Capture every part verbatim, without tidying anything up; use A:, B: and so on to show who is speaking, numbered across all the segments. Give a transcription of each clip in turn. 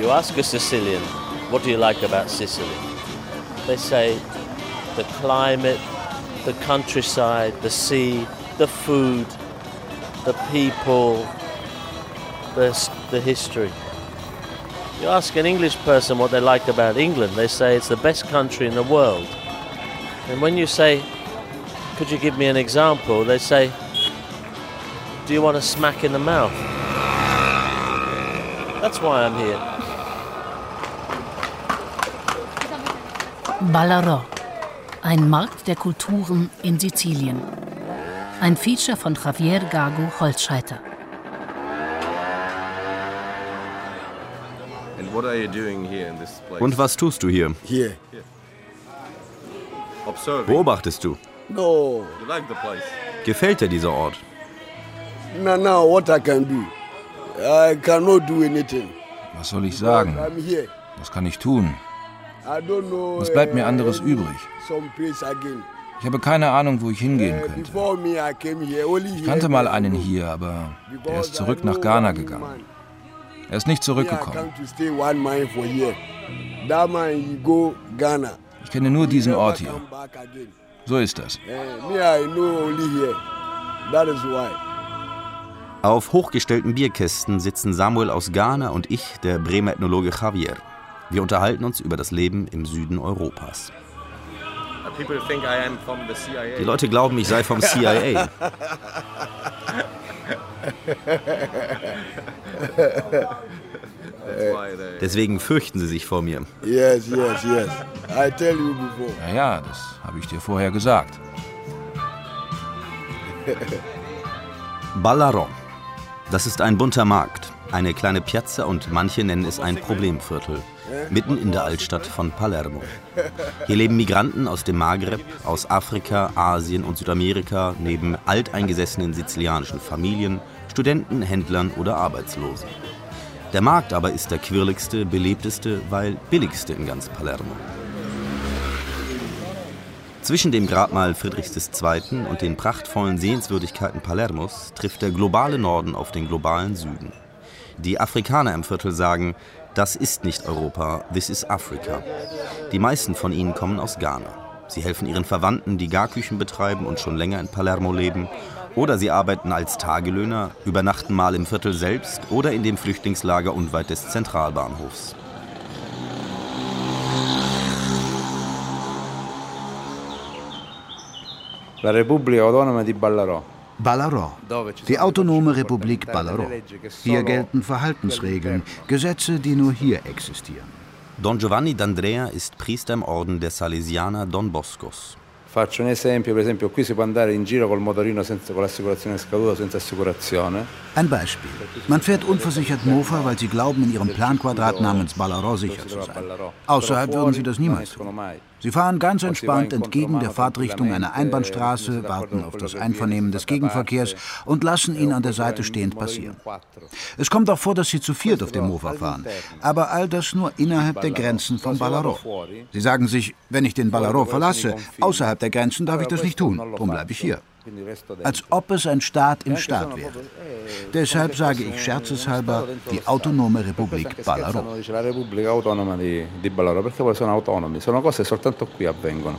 A: You ask a Sicilian, what do you like about Sicily? They say the climate, the countryside, the sea, the food, the people, the, the history. You ask an English person what they like about England, they say it's the best country in the world. And when you say, could you give me an example, they say, do you want a smack in the mouth? That's why I'm here.
B: Ballarò, ein Markt der Kulturen in Sizilien. Ein Feature von Javier Gago Holzscheiter.
C: Und was tust du hier?
D: Hier.
C: Beobachtest du?
D: No.
C: Gefällt dir dieser Ort?
D: No, no, what I can do. I cannot do anything.
E: Was soll ich sagen? Was kann ich tun? Was bleibt mir anderes übrig? Ich habe keine Ahnung, wo ich hingehen könnte. Ich kannte mal einen hier, aber er ist zurück nach Ghana gegangen. Er ist nicht zurückgekommen. Ich kenne nur diesen Ort hier. So ist das.
C: Auf hochgestellten Bierkästen sitzen Samuel aus Ghana und ich, der Bremer Ethnologe Javier. Wir unterhalten uns über das Leben im Süden Europas. Die Leute glauben, ich sei vom C I A. Deswegen fürchten sie sich vor mir.
D: Yes, yes, yes. I tell you before.
E: Ja, ja, das habe ich dir vorher gesagt.
C: Ballarò. Das ist ein bunter Markt, eine kleine Piazza und manche nennen es ein Problemviertel, mitten in der Altstadt von Palermo. Hier leben Migranten aus dem Maghreb, aus Afrika, Asien und Südamerika, neben alteingesessenen sizilianischen Familien, Studenten, Händlern oder Arbeitslosen. Der Markt aber ist der quirligste, belebteste, weil billigste in ganz Palermo. Zwischen dem Grabmal Friedrichs des Zweiten und den prachtvollen Sehenswürdigkeiten Palermos trifft der globale Norden auf den globalen Süden. Die Afrikaner im Viertel sagen, das ist nicht Europa, this is Africa. Die meisten von ihnen kommen aus Ghana. Sie helfen ihren Verwandten, die Garküchen betreiben und schon länger in Palermo leben. Oder sie arbeiten als Tagelöhner, übernachten mal im Viertel selbst oder in dem Flüchtlingslager unweit des Zentralbahnhofs.
F: La Repubblica Autonoma di Ballarò.
G: Ballarò, die autonome Republik Ballarò. Hier gelten Verhaltensregeln, Gesetze, die nur hier existieren.
C: Don Giovanni D'Andrea ist Priester im Orden der Salesianer Don Boscos.
F: Faccio un esempio, per esempio, qui si può andare in giro col motorino senza, con l'assicurazione scaduta, senza assicurazione.
G: Ein Beispiel. Man fährt unversichert Mofa, weil sie glauben, in ihrem Planquadrat namens Ballarò sicher zu sein. Außerhalb würden sie das niemals tun. Sie fahren ganz entspannt entgegen der Fahrtrichtung einer Einbahnstraße, warten auf das Einvernehmen des Gegenverkehrs und lassen ihn an der Seite stehend passieren. Es kommt auch vor, dass sie zu viert auf dem Mofa fahren, aber all das nur innerhalb der Grenzen von Ballarò. Sie sagen sich, wenn ich den Ballarò verlasse, außerhalb der Grenzen darf ich das nicht tun, darum bleibe ich hier. Als ob es ein Staat im Staat wäre. Deshalb sage ich scherzeshalber die autonome Republik Ballarò.
F: La Repubblica Autonoma di, di Ballarò, perché poi sono autonomi, sono cose che soltanto qui avvengono.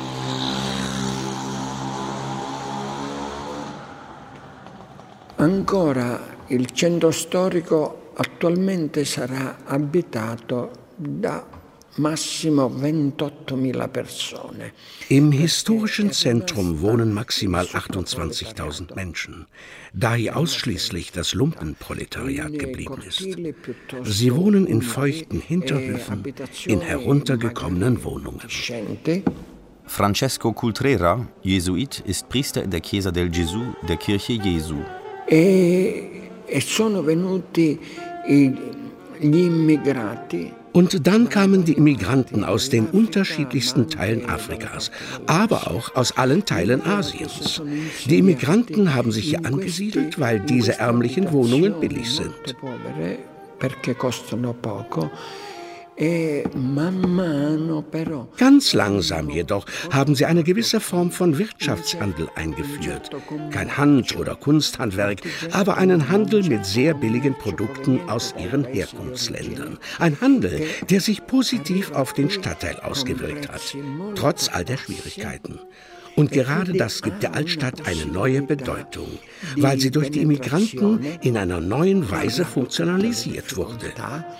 H: Ancora il centro storico attualmente sarà abitato da massimo ventottomila persone.
I: Im historischen Zentrum wohnen maximal achtundzwanzigtausend Menschen, da hier ausschließlich das Lumpenproletariat geblieben ist. Sie wohnen in feuchten Hinterhöfen, in heruntergekommenen Wohnungen.
C: Francesco Cultrera, Jesuit, ist Priester in der Chiesa del Gesù, der Kirche Jesu.
H: E, e sono venuti i, gli immigrati.
I: Und dann kamen die Immigranten aus den unterschiedlichsten Teilen Afrikas, aber auch aus allen Teilen Asiens. Die Immigranten haben sich hier angesiedelt, weil diese ärmlichen Wohnungen billig sind. Ganz langsam jedoch haben sie eine gewisse Form von Wirtschaftshandel eingeführt. Kein Hand- oder Kunsthandwerk, aber einen Handel mit sehr billigen Produkten aus ihren Herkunftsländern. Ein Handel, der sich positiv auf den Stadtteil ausgewirkt hat, trotz all der Schwierigkeiten. Und gerade das gibt der Altstadt eine neue Bedeutung, weil sie durch die Immigranten in einer neuen Weise funktionalisiert wurde.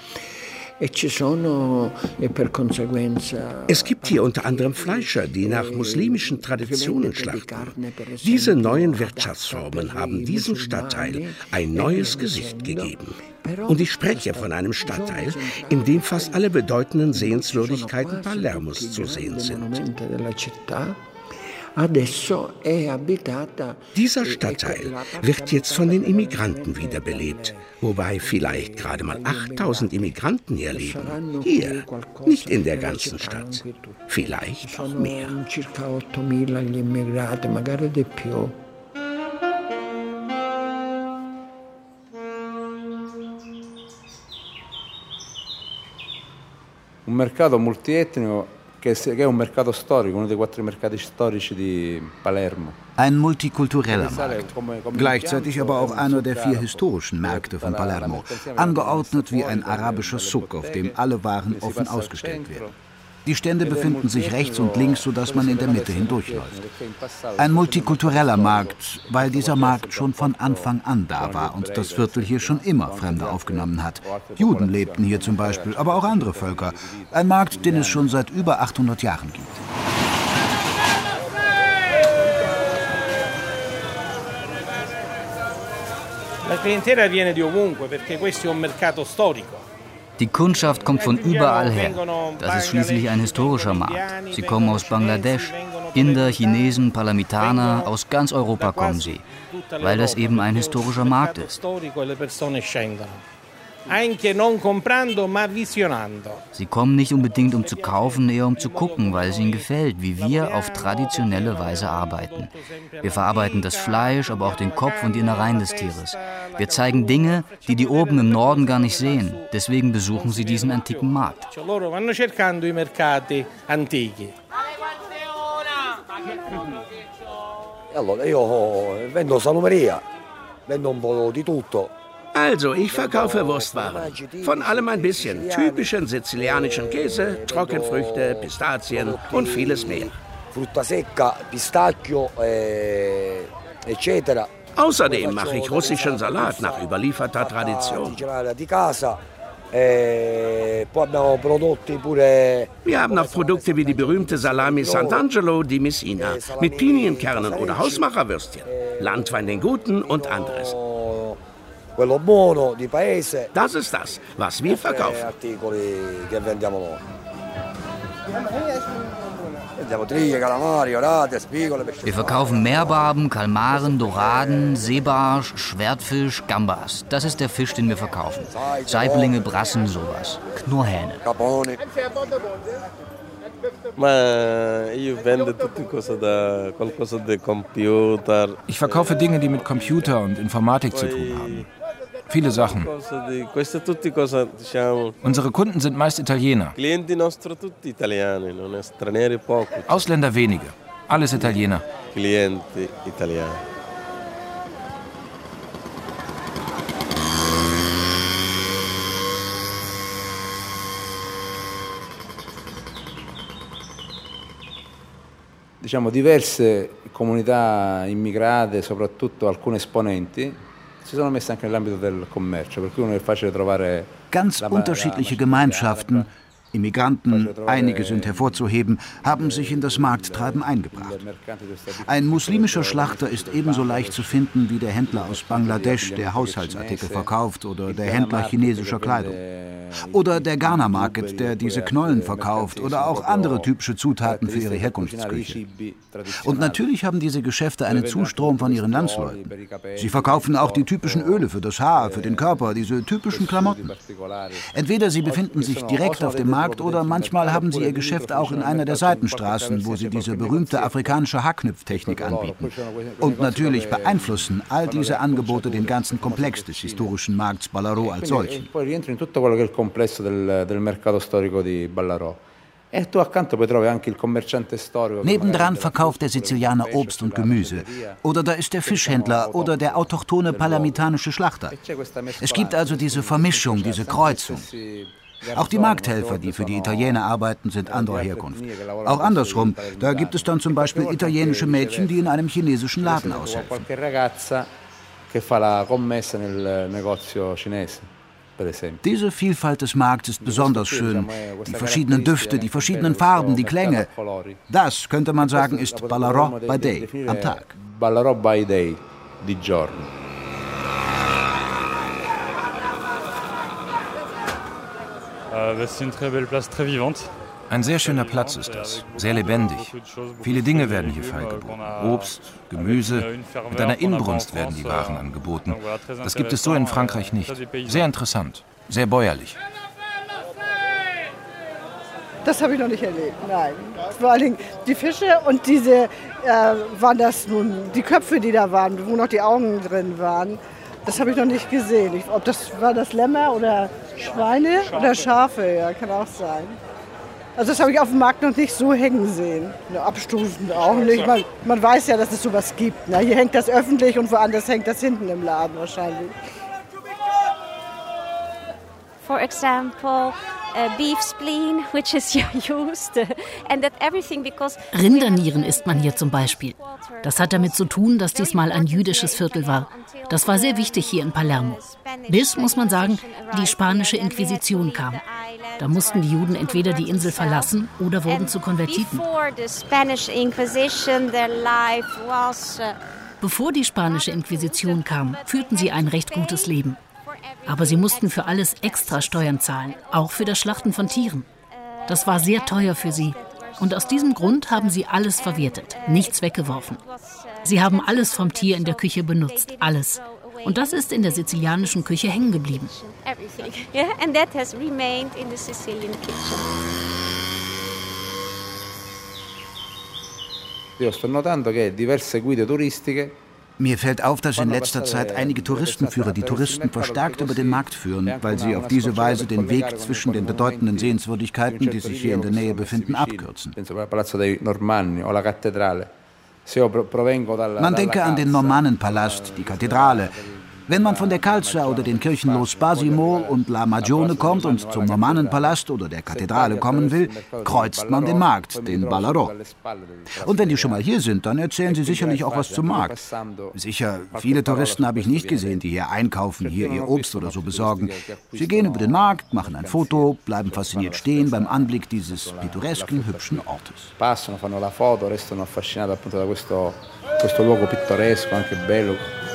I: Es gibt hier unter anderem Fleischer, die nach muslimischen Traditionen schlachten. Diese neuen Wirtschaftsformen haben diesem Stadtteil ein neues Gesicht gegeben. Und ich spreche von einem Stadtteil, in dem fast alle bedeutenden Sehenswürdigkeiten Palermos zu sehen sind. Dieser Stadtteil wird jetzt von den Immigranten wiederbelebt, wobei vielleicht gerade mal achttausend Immigranten hier leben. Hier, nicht in der ganzen Stadt. Vielleicht auch mehr.
F: Un mercato multietnico che è un mercato storico, uno dei quattro mercati storici di Palermo.
G: Ein multikultureller Markt, gleichzeitig aber auch einer der vier historischen Märkte von Palermo, angeordnet wie ein arabischer Suk, auf dem alle Waren offen ausgestellt werden. Die Stände befinden sich rechts und links, sodass man in der Mitte hindurchläuft. Ein multikultureller Markt, weil dieser Markt schon von Anfang an da war und das Viertel hier schon immer Fremde aufgenommen hat. Juden lebten hier zum Beispiel, aber auch andere Völker. Ein Markt, den es schon seit über achthundert Jahren gibt.
J: La clientela viene di ovunque perché questo è un mercato storico.
K: Die Kundschaft kommt von überall her. Das ist schließlich ein historischer Markt. Sie kommen aus Bangladesch, Inder, Chinesen, Palermitaner, aus ganz Europa kommen sie, weil das eben ein historischer Markt ist. Sie kommen nicht unbedingt, um zu kaufen, eher um zu gucken, weil es ihnen gefällt, wie wir auf traditionelle Weise arbeiten. Wir verarbeiten das Fleisch, aber auch den Kopf und die Innereien des Tieres. Wir zeigen Dinge, die die oben im Norden gar nicht sehen. Deswegen besuchen sie diesen antiken Markt.
D: Allora, io vendo salumeria, vendo un po' di tutto.
I: Also, ich verkaufe Wurstwaren. Von allem ein bisschen. Typischen sizilianischen Käse, Trockenfrüchte, Pistazien und vieles mehr.
D: Frutta secca, pistacchio, eh, eccetera.
I: Außerdem mache ich russischen Salat nach überlieferter Tradition. Wir haben auch Produkte wie die berühmte Salami Sant'Angelo di Messina mit Pinienkernen oder Hausmacherwürstchen, Landwein den Guten und anderes. Das ist das, was wir verkaufen.
K: Wir verkaufen Meerbarben, Kalmaren, Doraden, Seebarsch, Schwertfisch, Gambas. Das ist der Fisch, den wir verkaufen. Saiblinge, Brassen, sowas. Knurrhähne.
E: Ich verkaufe Dinge, die mit Computer und Informatik zu tun haben. Viele Sachen. Unsere Kunden sind meist Italiener. Ausländer wenige. Alles Italiener.
F: Diciamo diverse comunità immigrate, soprattutto alcune esponenti, si sono messe anche nell'ambito del commercio, per cui non è facile trovare.
G: Ganz unterschiedliche Gemeinschaften, Immigranten, einige sind hervorzuheben, haben sich in das Markttreiben eingebracht. Ein muslimischer Schlachter ist ebenso leicht zu finden wie der Händler aus Bangladesch, der Haushaltsartikel verkauft, oder der Händler chinesischer Kleidung. Oder der Ghana Market, der diese Knollen verkauft, oder auch andere typische Zutaten für ihre Herkunftsküche. Und natürlich haben diese Geschäfte einen Zustrom von ihren Landsleuten. Sie verkaufen auch die typischen Öle für das Haar, für den Körper, diese typischen Klamotten. Entweder sie befinden sich direkt auf dem Markt Markt oder manchmal haben sie ihr Geschäft auch in einer der Seitenstraßen, wo sie diese berühmte afrikanische Haarknüpftechnik anbieten. Und natürlich beeinflussen all diese Angebote den ganzen Komplex des historischen Markts Ballarò als solchen. Nebendran verkauft der Sizilianer Obst und Gemüse. Oder da ist der Fischhändler oder der autochthone palermitanische Schlachter. Es gibt also diese Vermischung, diese Kreuzung. Auch die Markthelfer, die für die Italiener arbeiten, sind anderer Herkunft. Auch andersrum, da gibt es dann zum Beispiel italienische Mädchen, die in einem chinesischen Laden aushelfen. Diese Vielfalt des Markts ist besonders schön. Die verschiedenen Düfte, die verschiedenen Farben, die Klänge. Das, könnte man sagen, ist Ballarò by Day, am Tag.
F: Ballarò by Day, di giorno.
E: Ein sehr schöner Platz ist das, sehr lebendig. Viele Dinge werden hier feilgeboten. Obst, Gemüse, mit einer Inbrunst werden die Waren angeboten. Das gibt es so in Frankreich nicht. Sehr interessant, sehr bäuerlich.
L: Das habe ich noch nicht erlebt, nein. Vor allen Dingen die Fische und diese, äh, waren das nun die Köpfe, die da waren, wo noch die Augen drin waren. Das habe ich noch nicht gesehen. Ich, ob das war das Lämmer oder Schweine oder Schafe, ja, kann auch sein. Also das habe ich auf dem Markt noch nicht so hängen sehen. Abstoßend auch nicht. Man, man weiß ja, dass es sowas gibt. Na, hier hängt das öffentlich und woanders hängt das hinten im Laden wahrscheinlich.
M: For example, uh, beef spleen, which is used, and that everything because
B: Rindernieren isst man hier zum Beispiel. Das hat damit zu tun, dass dies mal ein jüdisches Viertel war. Das war sehr wichtig hier in Palermo. Bis, muss man sagen, die spanische Inquisition kam. Da mussten die Juden entweder die Insel verlassen oder wurden zu Konvertiten. Bevor die spanische Inquisition kam, führten sie ein recht gutes Leben. Aber sie mussten für alles extra Steuern zahlen, auch für das Schlachten von Tieren. Das war sehr teuer für sie. Und aus diesem Grund haben sie alles verwertet, nichts weggeworfen. Sie haben alles vom Tier in der Küche benutzt, alles. Und das ist in der sizilianischen Küche hängen geblieben.
G: Mir fällt auf, dass in letzter Zeit einige Touristenführer die Touristen verstärkt über den Markt führen, weil sie auf diese Weise den Weg zwischen den bedeutenden Sehenswürdigkeiten, die sich hier in der Nähe befinden, abkürzen. Man denke an den Normannenpalast, die Kathedrale. Wenn man von der Calza oder den Kirchen Lo Spasimo und La Magione kommt und zum Normannenpalast oder der Kathedrale kommen will, kreuzt man den Markt, den Ballarò. Und wenn die schon mal hier sind, dann erzählen sie sicherlich auch was zum Markt. Sicher, viele Touristen habe ich nicht gesehen, die hier einkaufen, hier ihr Obst oder so besorgen. Sie gehen über den Markt, machen ein Foto, bleiben fasziniert stehen beim Anblick dieses pittoresken, hübschen Ortes.
F: Passano, fanno la foto, restano affascinati appunto da questo, questo luogo pittoresco, anche bello.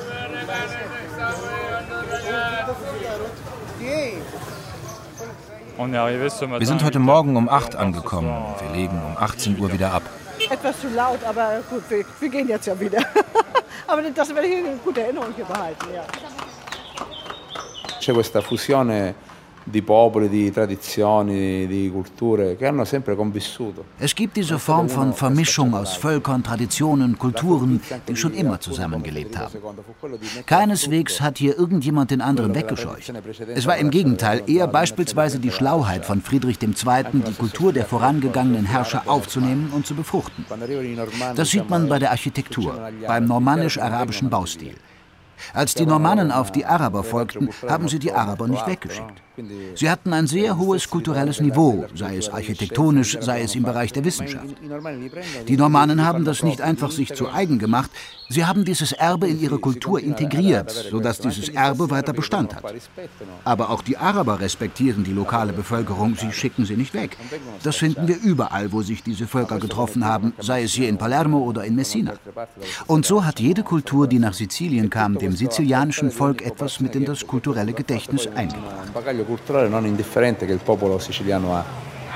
E: Wir sind heute Morgen um acht angekommen. Wir legen um achtzehn Uhr wieder ab.
L: Etwas zu laut, aber gut, wir, wir gehen jetzt ja wieder. Aber das werde ich in guter Erinnerung hier behalten, ja.
F: C'è questa fusione di popoli, di tradizioni, di culture che hanno sempre convissuto.
G: Es gibt diese Form von Vermischung aus Völkern, Traditionen, Kulturen, die schon immer zusammengelebt haben. Keineswegs hat hier irgendjemand den anderen weggescheucht. Es war im Gegenteil eher beispielsweise die Schlauheit von Friedrich der Zweite., die Kultur der vorangegangenen Herrscher aufzunehmen und zu befruchten. Das sieht man bei der Architektur, beim normannisch-arabischen Baustil. Als die Normannen auf die Araber folgten, haben sie die Araber nicht weggeschickt. Sie hatten ein sehr hohes kulturelles Niveau, sei es architektonisch, sei es im Bereich der Wissenschaft. Die Normannen haben das nicht einfach sich zu eigen gemacht, sie haben dieses Erbe in ihre Kultur integriert, sodass dieses Erbe weiter Bestand hat. Aber auch die Araber respektieren die lokale Bevölkerung, sie schicken sie nicht weg. Das finden wir überall, wo sich diese Völker getroffen haben, sei es hier in Palermo oder in Messina. Und so hat jede Kultur, die nach Sizilien kam, dem sizilianischen Volk etwas mit in das kulturelle Gedächtnis eingebracht.
F: culturale non indifferente che il popolo siciliano ha.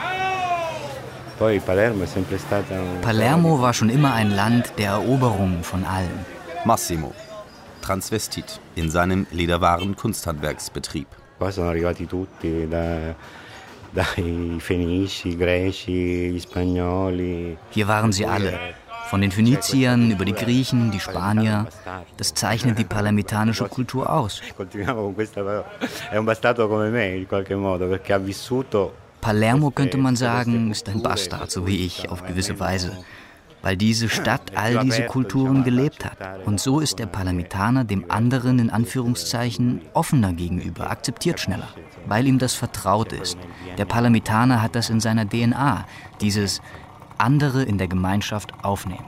K: Palermo war schon immer ein Land der Eroberung von allen.
C: Massimo, Transvestit, in seinem Lederwaren-Kunsthandwerksbetrieb.
K: Hier waren sie alle. Von den Phöniziern über die Griechen, die Spanier. Das zeichnet die palermitanische Kultur aus. Palermo, könnte man sagen, ist ein Bastard, so wie ich, auf gewisse Weise. Weil diese Stadt all diese Kulturen gelebt hat. Und so ist der Palermitaner dem anderen, in Anführungszeichen, offener gegenüber, akzeptiert schneller, weil ihm das vertraut ist. Der Palermitaner hat das in seiner D N A, dieses andere in der Gemeinschaft aufnehmen.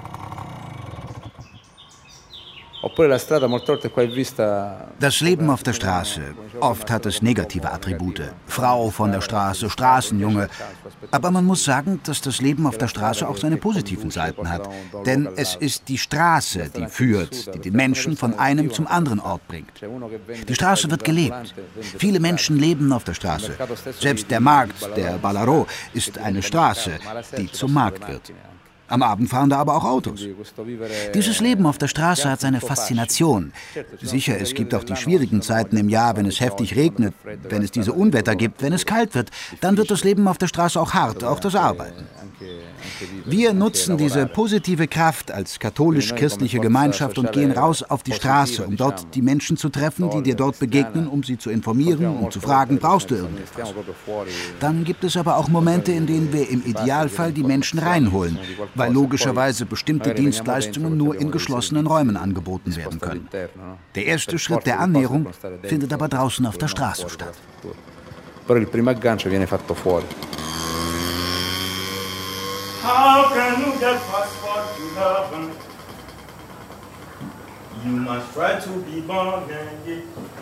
G: Das Leben auf der Straße, oft hat es negative Attribute. Frau von der Straße, Straßenjunge. Aber man muss sagen, dass das Leben auf der Straße auch seine positiven Seiten hat. Denn es ist die Straße, die führt, die den Menschen von einem zum anderen Ort bringt. Die Straße wird gelebt. Viele Menschen leben auf der Straße. Selbst der Markt, der Ballarò, ist eine Straße, die zum Markt wird. Am Abend fahren da aber auch Autos. Dieses Leben auf der Straße hat seine Faszination. Sicher, es gibt auch die schwierigen Zeiten im Jahr, wenn es heftig regnet, wenn es diese Unwetter gibt, wenn es kalt wird. Dann wird das Leben auf der Straße auch hart, auch das Arbeiten. Wir nutzen diese positive Kraft als katholisch-christliche Gemeinschaft und gehen raus auf die Straße, um dort die Menschen zu treffen, die dir dort begegnen, um sie zu informieren, um zu fragen, brauchst du irgendetwas? Dann gibt es aber auch Momente, in denen wir im Idealfall die Menschen reinholen, weil logischerweise bestimmte Dienstleistungen nur in geschlossenen Räumen angeboten werden können. Der erste Schritt der Annäherung findet aber draußen auf der Straße statt.
N: How can you get passport to heaven? You must try to be born again.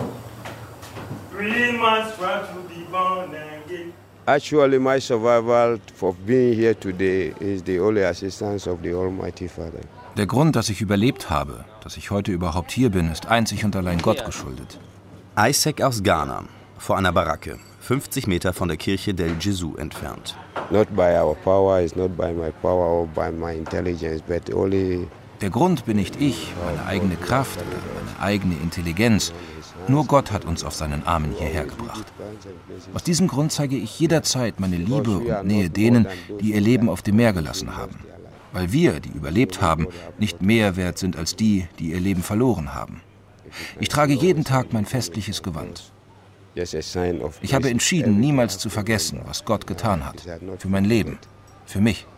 N: We must try to be born again.
D: Actually, my survival for being here today is the only assistance of the Almighty Father.
E: Der Grund, dass ich überlebt habe, dass ich heute überhaupt hier bin, ist einzig und allein Gott geschuldet.
C: Isaac aus Ghana, vor einer Baracke, fünfzig Meter von der Kirche del Gesù entfernt.
D: Not by our power, it's not by my power or by my intelligence, but only.
E: Der Grund bin nicht ich, meine eigene Kraft oder meine eigene Intelligenz. Nur Gott hat uns auf seinen Armen hierher gebracht. Aus diesem Grund zeige ich jederzeit meine Liebe und Nähe denen, die ihr Leben auf dem Meer gelassen haben. Weil wir, die überlebt haben, nicht mehr wert sind als die, die ihr Leben verloren haben. Ich trage jeden Tag mein festliches Gewand. Ich habe entschieden, niemals zu vergessen, was Gott getan hat. Für mein Leben. Für mich.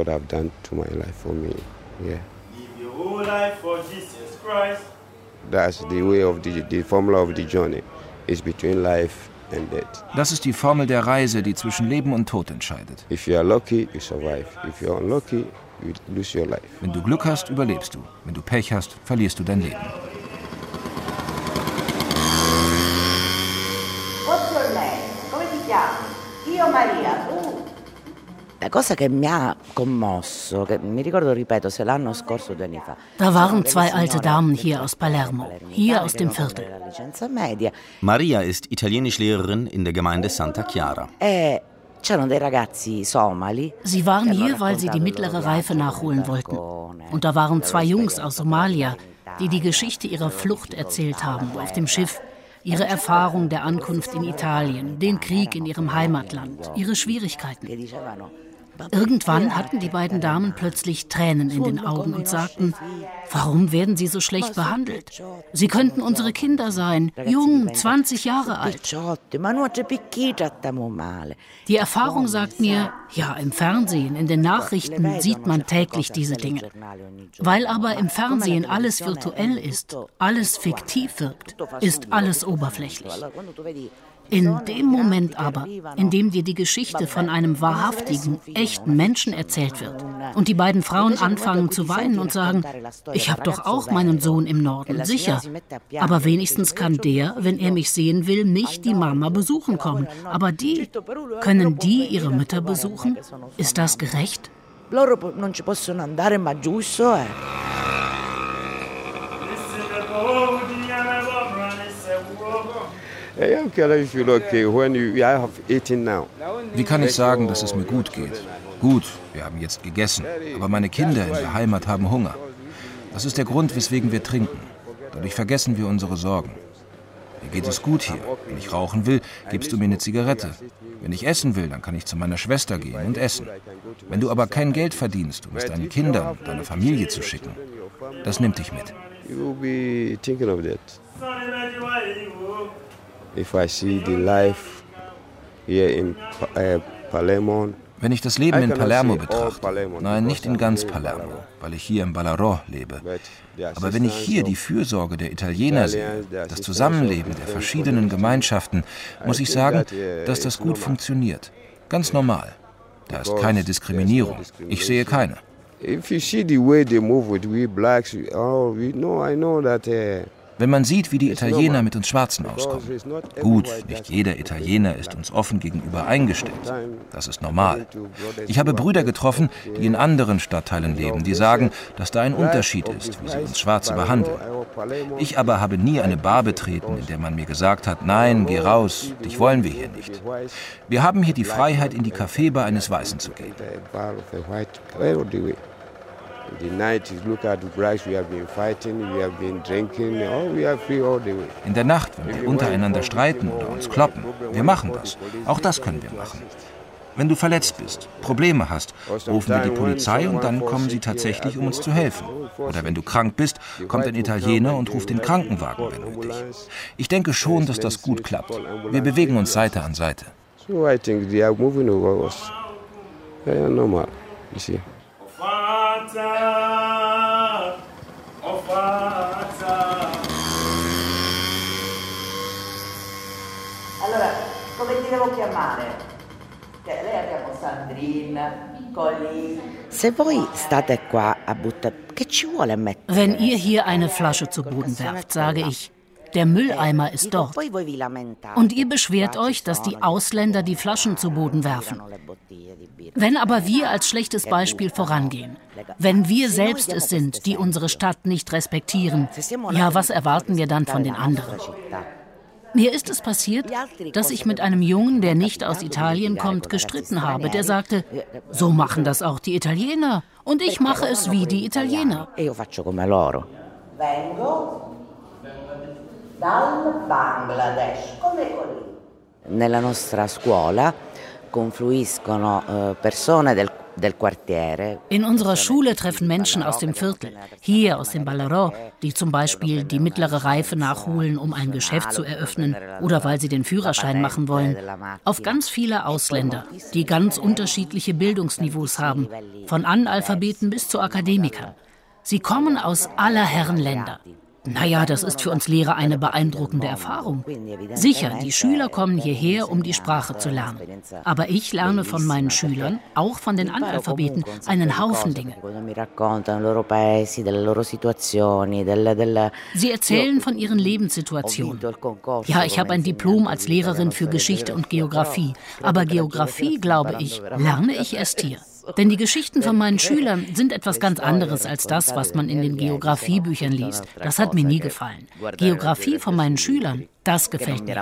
D: Das
E: ist die Formel der Reise, die zwischen Leben und Tod entscheidet. Wenn du Glück hast, überlebst du. Wenn du Pech hast, verlierst du dein Leben.
O: Io Maria, tu. La cosa che mi ha commosso, che mi ricordo, ripeto, se l'anno scorso due anni fa.
B: Da waren zwei alte Damen hier aus Palermo, hier aus dem Viertel.
C: Maria ist Italienischlehrerin in der Gemeinde Santa Chiara.
B: Sie waren hier, weil sie die mittlere Reife nachholen wollten. Und da waren zwei Jungs aus Somalia, die die Geschichte ihrer Flucht erzählt haben auf dem Schiff. Ihre Erfahrung der Ankunft in Italien, den Krieg in ihrem Heimatland, ihre Schwierigkeiten. Irgendwann hatten die beiden Damen plötzlich Tränen in den Augen und sagten, warum werden sie so schlecht behandelt? Sie könnten unsere Kinder sein, jung, zwanzig Jahre alt. Die Erfahrung sagt mir, ja, im Fernsehen, in den Nachrichten sieht man täglich diese Dinge. Weil aber im Fernsehen alles virtuell ist, alles fiktiv wirkt, ist alles oberflächlich. In dem Moment aber, in dem dir die Geschichte von einem wahrhaftigen, echten Menschen erzählt wird und die beiden Frauen anfangen zu weinen und sagen, ich habe doch auch meinen Sohn im Norden, sicher, aber wenigstens kann der, wenn er mich sehen will, mich, die Mama, besuchen kommen. Aber die, können die ihre Mütter besuchen? Ist das gerecht?
O: Loro non ci possono andare, ma giusto è.
E: Wie kann ich sagen, dass es mir gut geht? Gut, wir haben jetzt gegessen, aber meine Kinder in der Heimat haben Hunger. Das ist der Grund, weswegen wir trinken. Dadurch vergessen wir unsere Sorgen. Mir geht es gut hier. Wenn ich rauchen will, gibst du mir eine Zigarette. Wenn ich essen will, dann kann ich zu meiner Schwester gehen und essen. Wenn du aber kein Geld verdienst, um es deinen Kindern, deiner Familie zu schicken, das nimmt dich mit.
D: If I see the life here in uh, Palermo.
E: Wenn ich das Leben in Palermo betrachte, nein, nicht in ganz Palermo, weil ich hier im Ballarò lebe, aber wenn ich hier die Fürsorge der Italiener sehe, das Zusammenleben der verschiedenen Gemeinschaften, muss ich sagen, dass das gut funktioniert. Ganz normal. Da ist keine Diskriminierung. Ich sehe keine. Wenn man sieht, wie die Italiener mit uns Schwarzen auskommen. Gut, nicht jeder Italiener ist uns offen gegenüber eingestellt. Das ist normal. Ich habe Brüder getroffen, die in anderen Stadtteilen leben, die sagen, dass da ein Unterschied ist, wie sie uns Schwarze behandeln. Ich aber habe nie eine Bar betreten, in der man mir gesagt hat, nein, geh raus, dich wollen wir hier nicht. Wir haben hier die Freiheit, in die Kaffeebar eines Weißen zu gehen. In der Nacht, wenn wir untereinander streiten oder uns kloppen, wir machen das. Auch das können wir machen. Wenn du verletzt bist, Probleme hast, rufen wir die Polizei und dann kommen sie tatsächlich, um uns zu helfen. Oder wenn du krank bist, kommt ein Italiener und ruft den Krankenwagen, wenn nötig. Ich denke schon, dass das gut klappt. Wir bewegen uns Seite an Seite.
D: So I think they are moving over us. Yeah, normal. You see.
N: Oh Vater.
O: Allora, come ti devo chiamare? Lei abbiamo Sandrine, Colli. Se voi state qua a buttare, che ci vuole mettere?
B: Wenn ihr hier eine Flasche zu Boden werft, sage ich, der Mülleimer ist dort. Und ihr beschwert euch, dass die Ausländer die Flaschen zu Boden werfen. Wenn aber wir als schlechtes Beispiel vorangehen, wenn wir selbst es sind, die unsere Stadt nicht respektieren, ja, was erwarten wir dann von den anderen? Mir ist es passiert, dass ich mit einem Jungen, der nicht aus Italien kommt, gestritten habe. Der sagte, so machen das auch die Italiener. Und ich mache es wie die Italiener.
O: Dal Bangladesh, come così. Nella nostra scuola confluiscono eh, persone del, del quartiere.
B: In unserer Schule treffen Menschen aus dem Viertel, hier aus dem Ballarò, die zum Beispiel die mittlere Reife nachholen, um ein Geschäft zu eröffnen oder weil sie den Führerschein machen wollen, auf ganz viele Ausländer, die ganz unterschiedliche Bildungsniveaus haben, von Analphabeten bis zu Akademikern. Sie kommen aus aller Herren Länder. Naja, das ist für uns Lehrer eine beeindruckende Erfahrung. Sicher, die Schüler kommen hierher, um die Sprache zu lernen. Aber ich lerne von meinen Schülern, auch von den Analphabeten, einen Haufen Dinge. Sie erzählen von ihren Lebenssituationen. Ja, ich habe ein Diplom als Lehrerin für Geschichte und Geografie. Aber Geografie, glaube ich, lerne ich erst hier. Denn die Geschichten von meinen Schülern sind etwas ganz anderes als das, was man in den Geografiebüchern liest. Das hat mir nie gefallen. Geografie von meinen Schülern, das gefällt mir.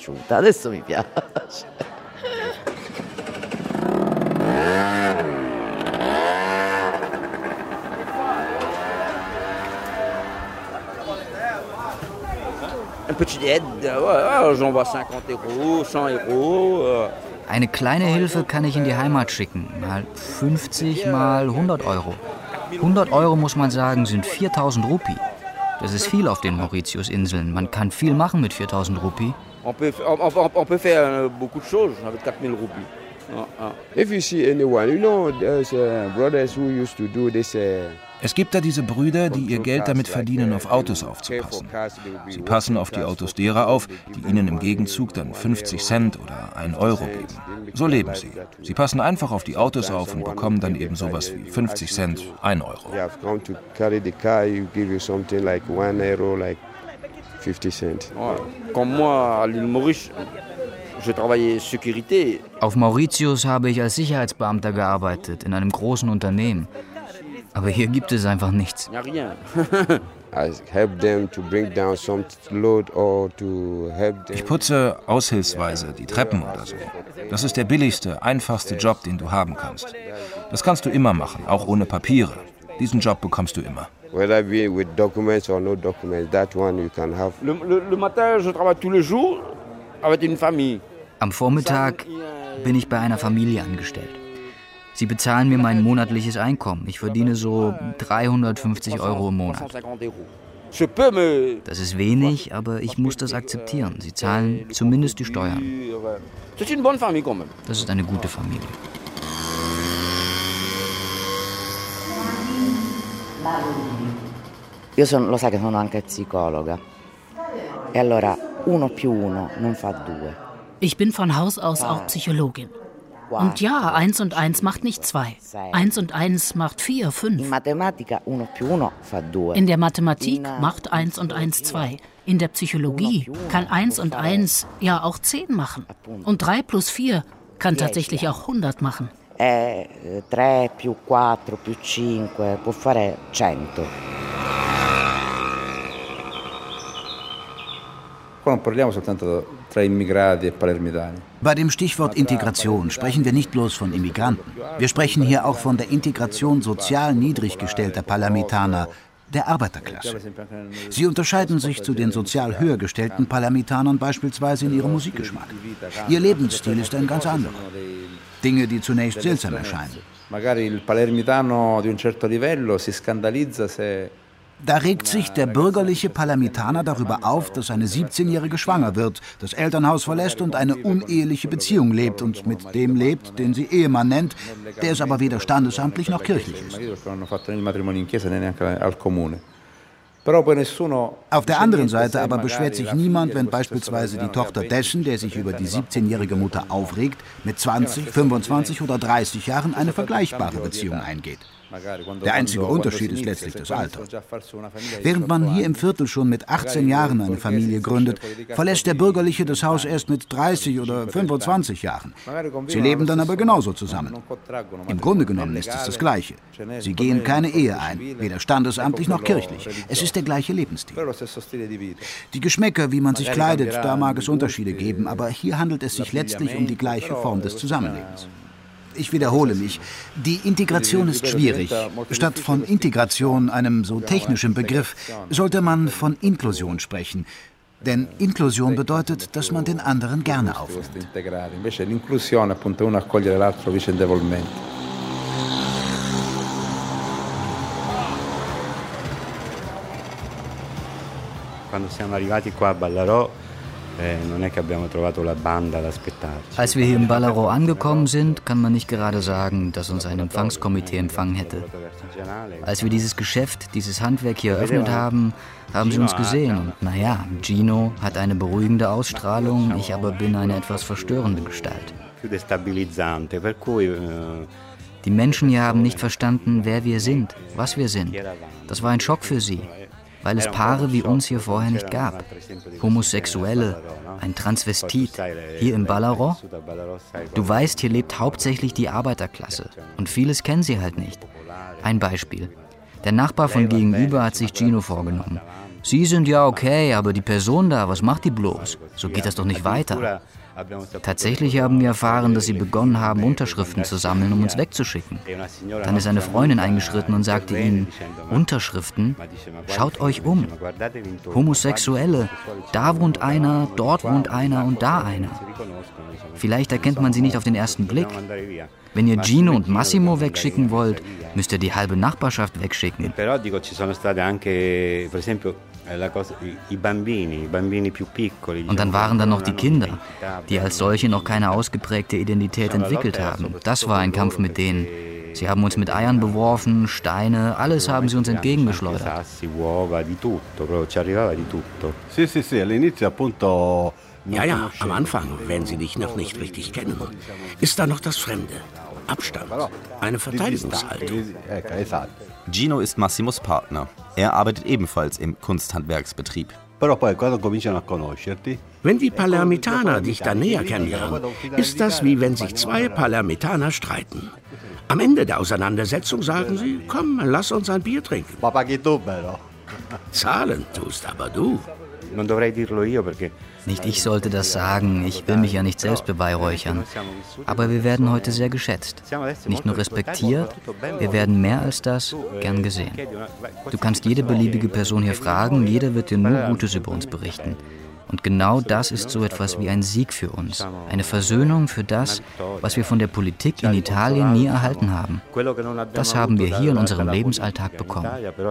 P: Eine petite aide, j'envoie cinquante euros, cent euros.
K: Eine kleine Hilfe kann ich in die Heimat schicken, mal fünfzig, mal hundert Euro. hundert Euro, muss man sagen, sind viertausend Rupie. Das ist viel auf den Mauritiusinseln. Man kann viel machen mit viertausend Rupie.
P: On peut, on, on peut faire beaucoup de choses avec quatre mille Rupie.
D: If you see anyone, you know, there's uh, brothers who used to do this. Uh
E: Es gibt da diese Brüder, die ihr Geld damit verdienen, auf Autos aufzupassen. Sie passen auf die Autos derer auf, die ihnen im Gegenzug dann fünfzig Cent oder einen Euro geben. So leben sie. Sie passen einfach auf die Autos auf und bekommen dann eben sowas wie fünfzig Cent, ein Euro.
K: Auf Mauritius habe ich als Sicherheitsbeamter gearbeitet, in einem großen Unternehmen. Aber hier gibt es einfach nichts.
E: Ich putze aushilfsweise die Treppen oder so. Das ist der billigste, einfachste Job, den du haben kannst. Das kannst du immer machen, auch ohne Papiere. Diesen Job bekommst du immer.
D: Whether be with documents or no documents, that one you can have.
P: Le, le, le matin, je travaille tous les jours avec une famille.
K: Am Vormittag bin ich bei einer Familie angestellt. Sie bezahlen mir mein monatliches Einkommen. Ich verdiene so dreihundertfünfzig Euro im Monat. Das ist wenig, aber ich muss das akzeptieren. Sie zahlen zumindest die Steuern. Das ist eine gute Familie.
O: Io sono, lo sai che sono anche psicologa. E allora uno più uno non fa due.
B: Ich bin von Haus aus auch Psychologin. Und ja, eins und eins macht nicht zwei. Eins und eins macht vier, fünf. In der Mathematik macht eins und eins zwei. In der Psychologie kann eins und eins ja auch zehn machen. Und drei plus vier kann tatsächlich auch hundert machen.
O: drei più quattro più cinque può fare cento.
G: Bei dem Stichwort Integration sprechen wir nicht bloß von Immigranten. Wir sprechen hier auch von der Integration sozial niedrig gestellter Palermitaner, der Arbeiterklasse. Sie unterscheiden sich zu den sozial höher gestellten Palermitanern beispielsweise in ihrem Musikgeschmack. Ihr Lebensstil ist ein ganz anderer. Dinge, die zunächst seltsam erscheinen. Da regt sich der bürgerliche Palermitaner darüber auf, dass eine siebzehnjährige schwanger wird, das Elternhaus verlässt und eine uneheliche Beziehung lebt und mit dem lebt, den sie Ehemann nennt, der es aber weder standesamtlich noch kirchlich ist. Auf der anderen Seite aber beschwert sich niemand, wenn beispielsweise die Tochter dessen, der sich über die siebzehnjährige Mutter aufregt, mit zwanzig, fünfundzwanzig oder dreißig Jahren eine vergleichbare Beziehung eingeht. Der einzige Unterschied ist letztlich das Alter. Während man hier im Viertel schon mit achtzehn Jahren eine Familie gründet, verlässt der Bürgerliche das Haus erst mit dreißig oder fünfundzwanzig Jahren. Sie leben dann aber genauso zusammen. Im Grunde genommen ist es das Gleiche. Sie gehen keine Ehe ein, weder standesamtlich noch kirchlich. Es ist der gleiche Lebensstil. Die Geschmäcker, wie man sich kleidet, da mag es Unterschiede geben, aber hier handelt es sich letztlich um die gleiche Form des Zusammenlebens. Ich wiederhole mich, die Integration ist schwierig. Statt von Integration, einem so technischen Begriff, sollte man von Inklusion sprechen. Denn Inklusion bedeutet, dass man den anderen gerne aufnimmt.
Q: Quando siamo arrivati qua a Ballarò,
K: Als wir hier in Ballarò angekommen sind, kann man nicht gerade sagen, dass uns ein Empfangskomitee empfangen hätte. Als wir dieses Geschäft, dieses Handwerk hier eröffnet haben, haben sie uns gesehen und naja, Gino hat eine beruhigende Ausstrahlung, ich aber bin eine etwas verstörende Gestalt. Die Menschen hier haben nicht verstanden, wer wir sind, was wir sind. Das war ein Schock für sie, weil es Paare wie uns hier vorher nicht gab. Homosexuelle, ein Transvestit, hier in Ballarò. Du weißt, hier lebt hauptsächlich die Arbeiterklasse und vieles kennen sie halt nicht. Ein Beispiel. Der Nachbar von gegenüber hat sich Gino vorgenommen. Sie sind ja okay, aber die Person da, was macht die bloß? So geht das doch nicht weiter. Tatsächlich haben wir erfahren, dass sie begonnen haben, Unterschriften zu sammeln, um uns wegzuschicken. Dann ist eine Freundin eingeschritten und sagte ihnen, Unterschriften? Schaut euch um. Homosexuelle, da wohnt einer, dort wohnt einer und da einer. Vielleicht erkennt man sie nicht auf den ersten Blick. Wenn ihr Gino und Massimo wegschicken wollt, müsst ihr die halbe Nachbarschaft wegschicken. Und dann waren da noch die Kinder, die als solche noch keine ausgeprägte Identität entwickelt haben. Das war ein Kampf mit denen. Sie haben uns mit Eiern beworfen, Steine, alles haben sie uns entgegengeschleudert.
I: Ja, ja, am Anfang, wenn sie dich noch nicht richtig kennen, ist da noch das Fremde. Abstand, eine Verteidigungshaltung.
C: Gino ist Massimos Partner. Er arbeitet ebenfalls im Kunsthandwerksbetrieb.
I: Wenn die Palermitaner dich dann näher kennenlernen, ist das wie wenn sich zwei Palermitaner streiten. Am Ende der Auseinandersetzung sagen sie, komm, lass uns ein Bier trinken. Zahlen tust aber du.
K: Nicht ich sollte das sagen, ich will mich ja nicht selbst beweihräuchern. Aber wir werden heute sehr geschätzt. Nicht nur respektiert, wir werden mehr als das gern gesehen. Du kannst jede beliebige Person hier fragen, jeder wird dir nur Gutes über uns berichten. Und genau das ist so etwas wie ein Sieg für uns, eine Versöhnung für das, was wir von der Politik in Italien nie erhalten haben. Das haben wir hier in unserem Lebensalltag bekommen.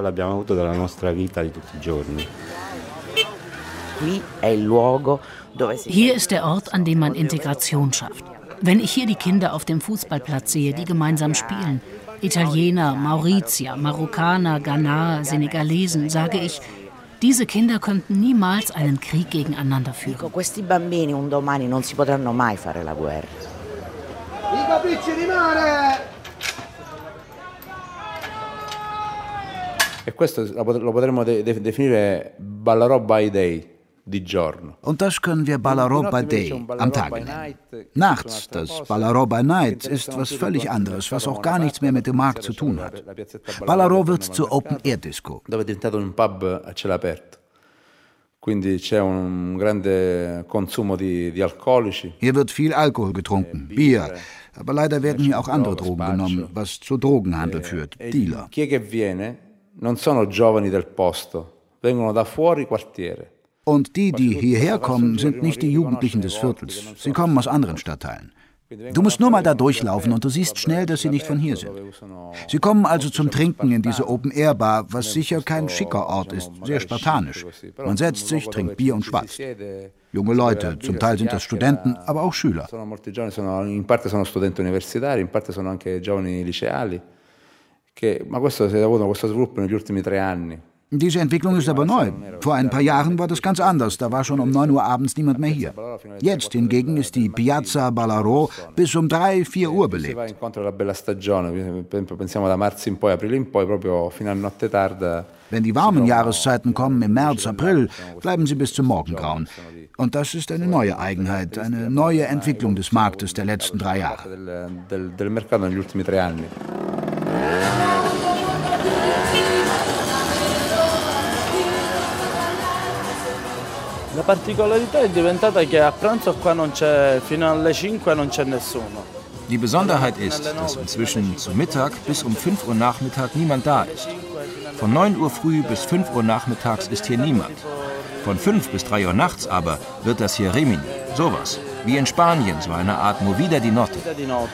B: Hier ist der Ort, an dem man Integration schafft. Wenn ich hier die Kinder auf dem Fußballplatz sehe, die gemeinsam spielen, Italiener, Mauritier, Marokkaner, Ghanaer, Senegalesen, sage ich, diese Kinder könnten niemals einen Krieg gegeneinander führen.
O: Questi bambini un domani non si potranno mai fare la guerra.
N: I capricci di mare!
F: E questo lo potremmo definire Ballarò by Day, di giorno.
G: Und das können wir Ballarò by Day, am Tage nennen. Nachts, das Ballarò by Night, ist was völlig anderes, was auch gar nichts mehr mit dem Markt zu tun hat. Ballarò wird zur Open-Air-Disco.
F: Dove è diventato un pub a cielo aperto. Quindi c'è un grande consumo di, di alcolici.
G: Hier wird viel Alkohol getrunken, Bier. Aber leider werden hier auch andere Drogen genommen, was zu Drogenhandel führt, Dealer.
F: Chi è che viene non sono giovani del posto, vengono da fuori quartiere.
G: Und die, die hierher kommen, sind nicht die Jugendlichen des Viertels. Sie kommen aus anderen Stadtteilen. Du musst nur mal da durchlaufen und du siehst schnell, dass sie nicht von hier sind. Sie kommen also zum Trinken in diese Open-Air-Bar, was sicher kein schicker Ort ist, sehr spartanisch. Man setzt sich, trinkt Bier und schwatzt. Junge Leute, zum Teil sind das Studenten, aber auch Schüler.
F: In parte sono studenti universitari, in parte sono anche giovani liceali. Ma questo si è avuto questo sviluppo negli ultimi tre anni.
G: Diese Entwicklung ist aber neu. Vor ein paar Jahren war das ganz anders. Da war schon um neun Uhr abends niemand mehr hier. Jetzt hingegen ist die Piazza Ballarò bis um drei, vier Uhr belebt. Wenn die warmen Jahreszeiten kommen, im März, April, bleiben sie bis zum Morgengrauen. Und das ist eine neue Eigenheit, eine neue Entwicklung des Marktes der letzten drei Jahre.
R: La particolarità è diventata che a pranzo qua non c'è, fino alle cinque non c'è nessuno.
E: Die Besonderheit ist, dass inzwischen zu Mittag bis um fünf Uhr Nachmittag niemand da ist. Von neun Uhr früh bis fünf Uhr nachmittags ist hier niemand. Von fünf bis drei Uhr nachts aber wird das hier Rimini. Sowas. Wie in Spanien, so eine Art Movida di Notte.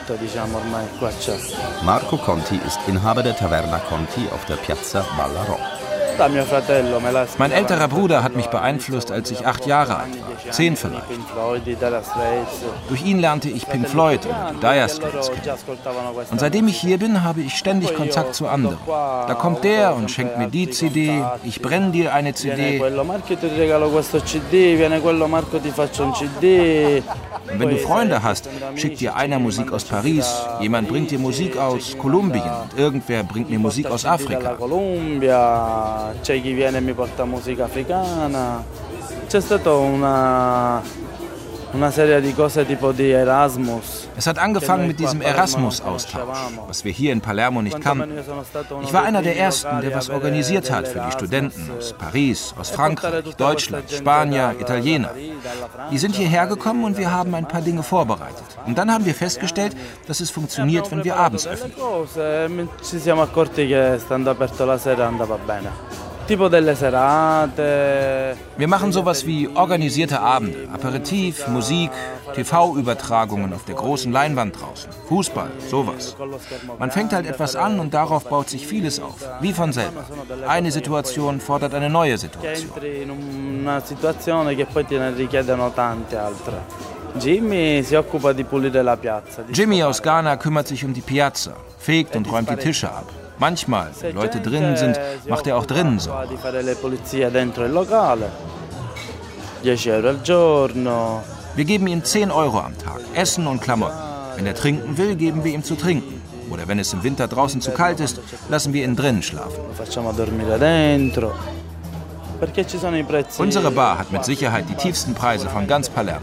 C: Marco Conti ist Inhaber der Taverna Conti auf der Piazza Ballarò.
E: Mein älterer Bruder hat mich beeinflusst, als ich acht Jahre alt war, zehn vielleicht. Durch ihn lernte ich Pink Floyd oder die Dire Straits kennen. Und seitdem ich hier bin, habe ich ständig Kontakt zu anderen. Da kommt der und schenkt mir die C D, ich brenne dir eine C D. Und wenn du Freunde hast, schickt dir einer Musik aus Paris, jemand bringt dir Musik aus Kolumbien und irgendwer bringt mir Musik aus Afrika.
R: C'è chi viene e mi porta musica africana. C'è stata una, una serie di cose tipo di Erasmus.
E: Es hat angefangen mit diesem Erasmus-Austausch, was wir hier in Palermo nicht kannten. Ich war einer der Ersten, der was organisiert hat für die Studenten aus Paris, aus Frankreich, Deutschland, Spanier, Italiener. Die sind hierher gekommen und wir haben ein paar Dinge vorbereitet. Und dann haben wir festgestellt, dass es funktioniert, wenn wir abends öffnen.
R: Ci siamo accorti che stando aperto la sera andava bene.
E: Wir machen sowas wie organisierte Abende, Aperitif, Musik, T V-Übertragungen auf der großen Leinwand draußen, Fußball, sowas. Man fängt halt etwas an und darauf baut sich vieles auf, wie von selber. Eine Situation fordert eine neue Situation. Jimmy aus Ghana kümmert sich um die Piazza, fegt und räumt die Tische ab. Manchmal, wenn Leute drinnen sind, macht er auch drinnen so. Wir geben ihm zehn Euro am Tag, Essen und Klamotten. Wenn er trinken will, geben wir ihm zu trinken. Oder wenn es im Winter draußen zu kalt ist, lassen wir ihn drinnen schlafen. Unsere Bar hat mit Sicherheit die tiefsten Preise von ganz Palermo.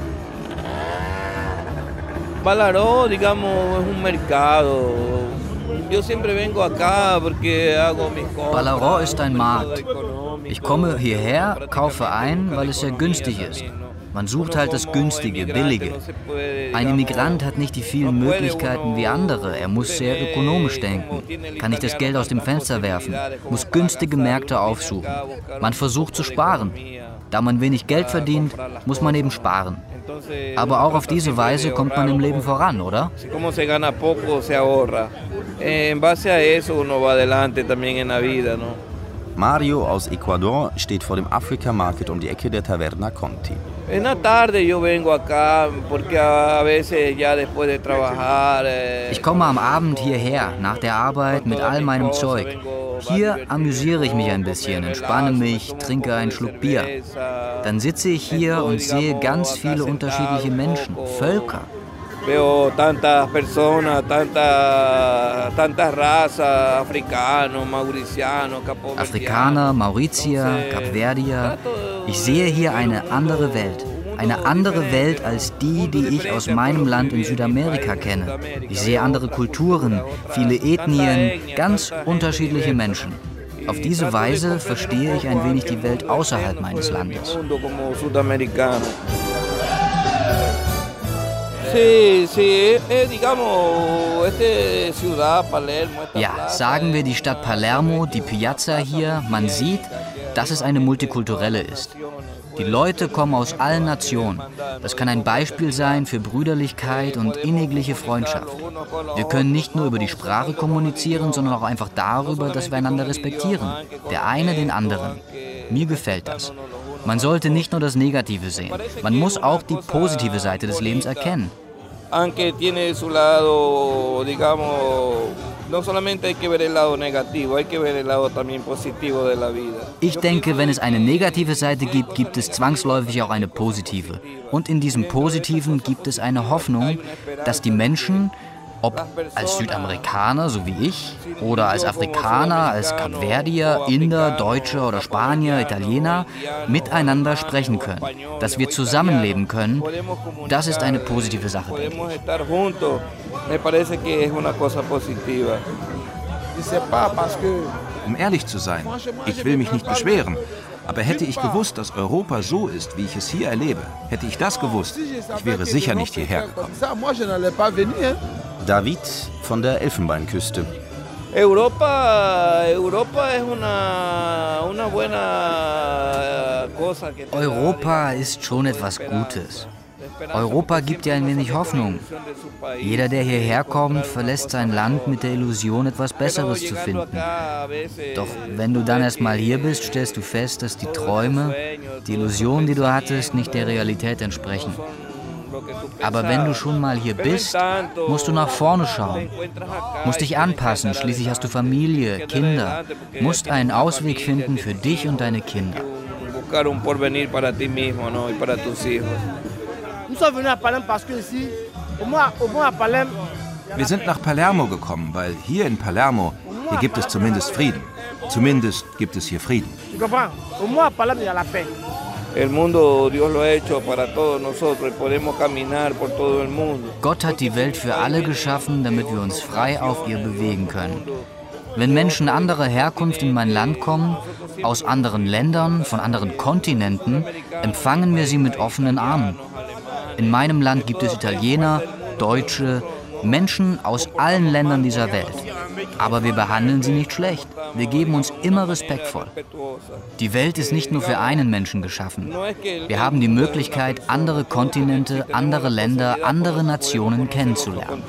R: Ballarò, diciamo, è un mercato,
K: Ballaró ist ein Markt. Ich komme hierher, kaufe ein, weil es sehr günstig ist. Man sucht halt das Günstige, Billige. Ein Immigrant hat nicht die vielen Möglichkeiten wie andere. Er muss sehr ökonomisch denken, kann nicht das Geld aus dem Fenster werfen, muss günstige Märkte aufsuchen. Man versucht zu sparen. Da man wenig Geld verdient, muss man eben sparen. Aber auch auf diese Weise kommt man im Leben voran, oder?
C: Mario aus Ecuador steht vor dem Africa Market um die Ecke der Taverna Conti.
K: Ich komme am Abend hierher, nach der Arbeit, mit all meinem Zeug. Hier amüsiere ich mich ein bisschen, entspanne mich, trinke einen Schluck Bier. Dann sitze ich hier und sehe ganz viele unterschiedliche Menschen, Völker.
P: Veo tantas personas, tanta, tantas razas, africanos, mauricianos,
K: Afrikaner, Mauritier, Kapverdier. Ich sehe hier eine andere Welt. Eine andere Welt als die, die ich aus meinem Land in Südamerika kenne. Ich sehe andere Kulturen, viele Ethnien, ganz unterschiedliche Menschen. Auf diese Weise verstehe ich ein wenig die Welt außerhalb meines Landes. Ja, sagen wir die Stadt Palermo, die Piazza hier, man sieht, dass es eine multikulturelle ist. Die Leute kommen aus allen Nationen. Das kann ein Beispiel sein für Brüderlichkeit und innigliche Freundschaft. Wir können nicht nur über die Sprache kommunizieren, sondern auch einfach darüber, dass wir einander respektieren. Der eine den anderen. Mir gefällt das. Man sollte nicht nur das Negative sehen. Man muss auch die positive Seite des Lebens erkennen. Ich denke, wenn es eine negative Seite gibt, gibt es zwangsläufig auch eine positive. Und in diesem Positiven gibt es eine Hoffnung, dass die Menschen, ob als Südamerikaner, so wie ich, oder als Afrikaner, als Kapverdier, Inder, Deutscher oder Spanier, Italiener, miteinander sprechen können. Dass wir zusammenleben können, das ist eine positive Sache, denke
E: Um ehrlich zu sein, ich will mich nicht beschweren. Aber hätte ich gewusst, dass Europa so ist, wie ich es hier erlebe, hätte ich das gewusst, ich wäre sicher nicht hierher gekommen.
C: David von der Elfenbeinküste.
P: Europa, Europa ist una, una buena cosa.
K: Europa ist schon etwas Gutes. Europa gibt dir ein wenig Hoffnung. Jeder, der hierher kommt, verlässt sein Land mit der Illusion, etwas Besseres zu finden. Doch wenn du dann erst mal hier bist, stellst du fest, dass die Träume, die Illusionen, die du hattest, nicht der Realität entsprechen. Aber wenn du schon mal hier bist, musst du nach vorne schauen, musst dich anpassen, schließlich hast du Familie, Kinder, musst einen Ausweg finden für dich und deine Kinder.
E: Wir sind nach Palermo gekommen, weil hier in Palermo, hier gibt es zumindest Frieden. Zumindest gibt es hier Frieden.
K: Gott hat die Welt für alle geschaffen, damit wir uns frei auf ihr bewegen können. Wenn Menschen anderer Herkunft in mein Land kommen, aus anderen Ländern, von anderen Kontinenten, empfangen wir sie mit offenen Armen. In meinem Land gibt es Italiener, Deutsche, Menschen aus allen Ländern dieser Welt. Aber wir behandeln sie nicht schlecht. Wir geben uns immer respektvoll. Die Welt ist nicht nur für einen Menschen geschaffen. Wir haben die Möglichkeit, andere Kontinente, andere Länder, andere Nationen kennenzulernen.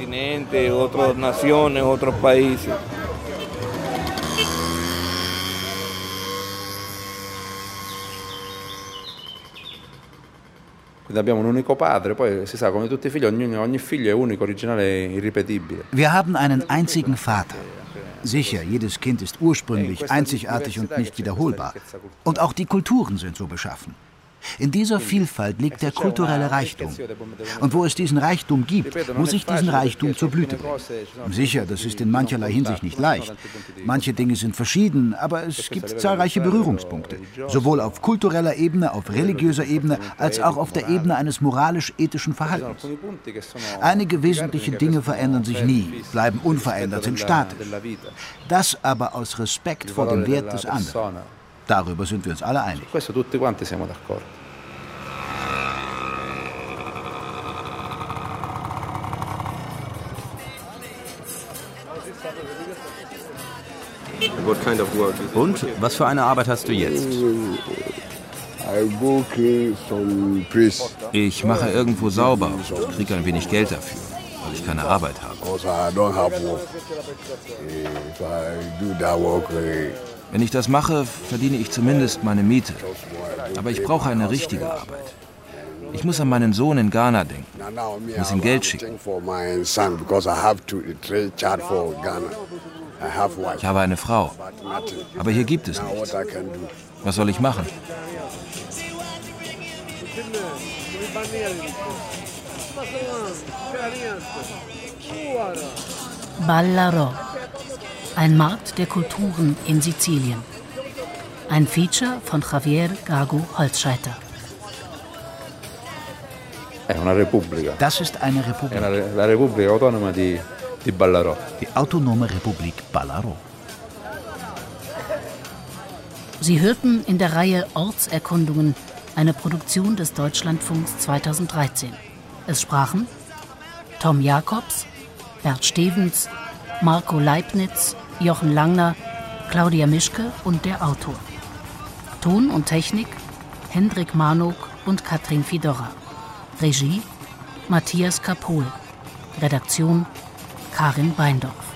F: Abbiamo un unico padre, poi si sa, come tutti i figli, ogni, ogni figlio è unico, originale, irripetibile.
G: Wir haben einen einzigen Vater. Sicher, jedes Kind ist ursprünglich, einzigartig und nicht wiederholbar. Und auch die Kulturen sind so beschaffen. In dieser Vielfalt liegt der kulturelle Reichtum. Und wo es diesen Reichtum gibt, muss sich diesen Reichtum zur Blüte bringen. Sicher, das ist in mancherlei Hinsicht nicht leicht. Manche Dinge sind verschieden, aber es gibt zahlreiche Berührungspunkte. Sowohl auf kultureller Ebene, auf religiöser Ebene, als auch auf der Ebene eines moralisch-ethischen Verhaltens. Einige wesentliche Dinge verändern sich nie, bleiben unverändert, sind statisch. Das aber aus Respekt vor dem Wert des anderen. Darüber sind wir uns alle einig.
C: Und was für eine Arbeit hast du jetzt?
E: Ich mache irgendwo sauber, kriege ein wenig Geld dafür, weil ich keine Arbeit habe. Wenn ich das mache, verdiene ich zumindest meine Miete. Aber ich brauche eine richtige Arbeit. Ich muss an meinen Sohn in Ghana denken. Ich muss ihm Geld schicken. Ich habe eine Frau. Aber hier gibt es nichts. Was soll ich machen?
B: Ballarò. Ein Markt der Kulturen in Sizilien. Ein Feature von Javier Gago Holzscheiter.
G: Das ist eine Republik.
F: La Repubblica Autonoma di, di Ballarò.
G: Die Autonome Republik Ballarò.
B: Sie hörten in der Reihe Ortserkundungen eine Produktion des Deutschlandfunks zweitausenddreizehn. Es sprachen Tom Jacobs, Bert Stevens, Marco Leibniz, Jochen Langner, Claudia Mischke und der Autor. Ton und Technik Hendrik Manuk und Katrin Fidora. Regie Matthias Kapohl. Redaktion Karin Beindorf.